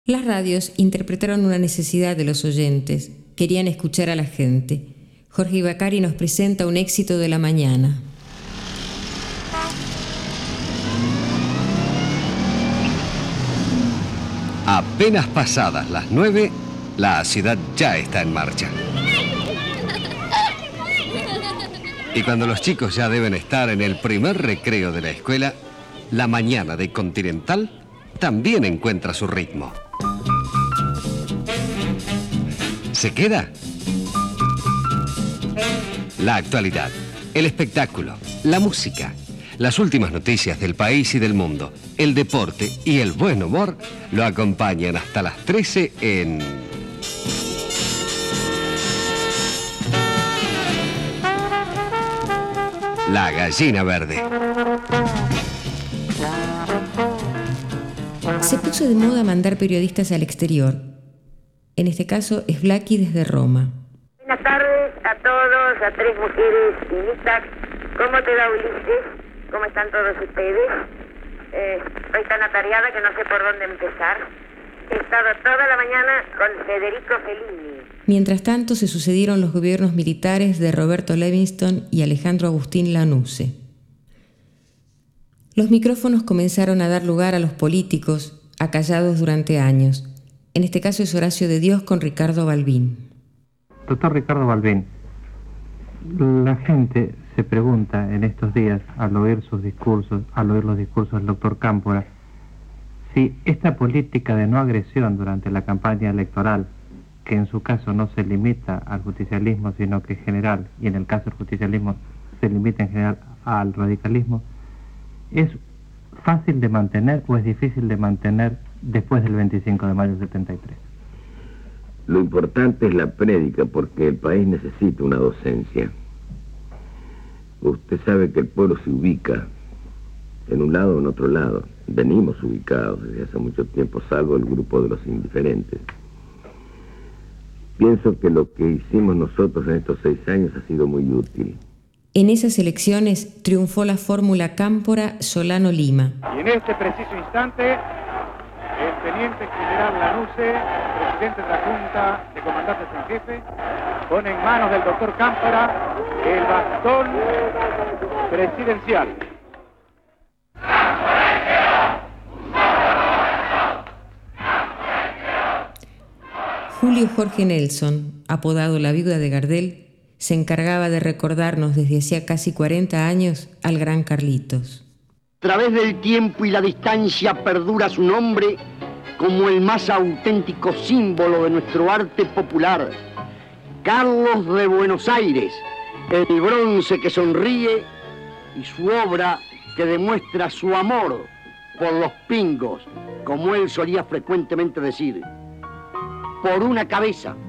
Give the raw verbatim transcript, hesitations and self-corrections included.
Las radios interpretaron una necesidad de los oyentes. Querían escuchar a la gente. Jorge Ibacari nos presenta un éxito de la mañana. Apenas pasadas las nueve, la ciudad ya está en marcha. Y cuando los chicos ya deben estar en el primer recreo de la escuela, la mañana de Continental también encuentra su ritmo. ¿Se queda? La actualidad, el espectáculo, la música, las últimas noticias del país y del mundo, el deporte y el buen humor lo acompañan hasta las trece en... La Gallina Verde. Se puso de moda mandar periodistas al exterior. En este caso es Blackie desde Roma. Buenas tardes a todos, a tres mujeres finitas. ¿Cómo te va, Ulises? ¿Cómo están todos ustedes? Eh, estoy tan atareada que no sé por dónde empezar. He estado toda la mañana con Federico Fellini. Mientras tanto se sucedieron los gobiernos militares de Roberto Levingston y Alejandro Agustín Lanusse. Los micrófonos comenzaron a dar lugar a los políticos, acallados durante años. En este caso es Horacio de Dios con Ricardo Balbín. Doctor Ricardo Balbín, la gente se pregunta en estos días, al oír sus discursos, al oír los discursos del doctor Cámpora, si esta política de no agresión durante la campaña electoral, que en su caso no se limita al justicialismo, sino que en general, y en el caso del justicialismo se limita en general al radicalismo, ¿es fácil de mantener o es difícil de mantener después del veinticinco de mayo del setenta y tres? Lo importante es la prédica, porque el país necesita una docencia. Usted sabe que el pueblo se ubica en un lado o en otro lado. Venimos ubicados desde hace mucho tiempo, salvo el grupo de los indiferentes. Pienso que lo que hicimos nosotros en estos seis años ha sido muy útil. En esas elecciones triunfó la fórmula Cámpora-Solano-Lima. Y en este preciso instante, el teniente general Lanusse, presidente de la Junta de Comandantes en Jefe, pone en manos del doctor Cámpora el bastón presidencial. Julio Jorge Nelson, apodado la viuda de Gardel, se encargaba de recordarnos desde hacía casi cuarenta años al gran Carlitos. A través del tiempo y la distancia perdura su nombre como el más auténtico símbolo de nuestro arte popular. Carlos de Buenos Aires, el bronce que sonríe y su obra que demuestra su amor por los pingos, como él solía frecuentemente decir. Por una cabeza,